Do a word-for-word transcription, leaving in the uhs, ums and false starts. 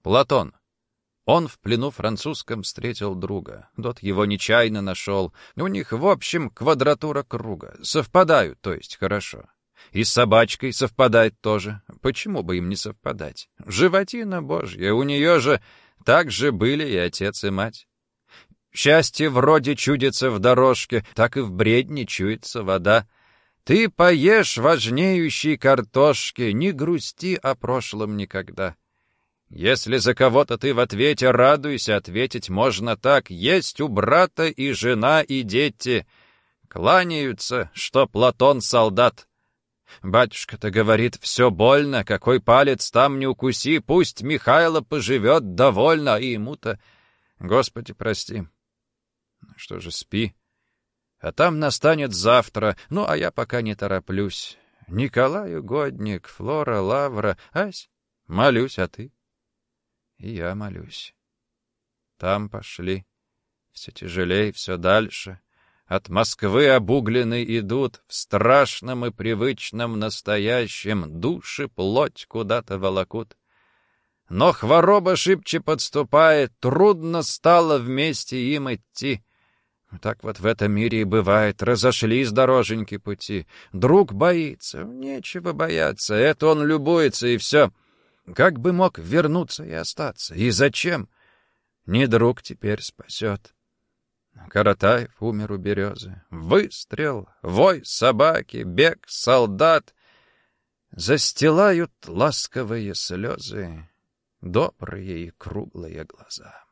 Платон. Он в плену французском встретил друга. Тот его нечаянно нашел. У них, в общем, квадратура круга. Совпадают, то есть, хорошо. И с собачкой совпадает тоже. Почему бы им не совпадать? Животина Божья, у нее же так же были и отец, и мать. Счастье вроде чудится в дорожке, так и в бредне чуется вода. Ты поешь важнеющей картошки, не грусти о прошлом никогда. Если за кого-то ты в ответе радуйся, ответить можно так: есть у брата и жена, и дети. Кланяются, что Платон солдат. Батюшка-то говорит: все больно, какой палец там не укуси, пусть Михайло поживет довольно, и ему-то, Господи, прости. Что же, спи. А там настанет завтра, ну, а я пока не тороплюсь. Николай Угодник, Флора, Лавра, Ась, молюсь, а ты? И я молюсь. Там пошли. Все тяжелей, все дальше. От Москвы обуглены идут, в страшном и привычном настоящем души плоть куда-то волокут. Но хвороба шибче подступает, трудно стало вместе им идти. Так вот в этом мире и бывает, разошлись дороженьки пути. Друг боится, нечего бояться, это он любуется, и все. Как бы мог вернуться и остаться? И зачем? Не друг теперь спасет. Каратаев умер у березы. Выстрел, вой собаки, бег солдат. Застилают ласковые слезы добрые и круглые глаза.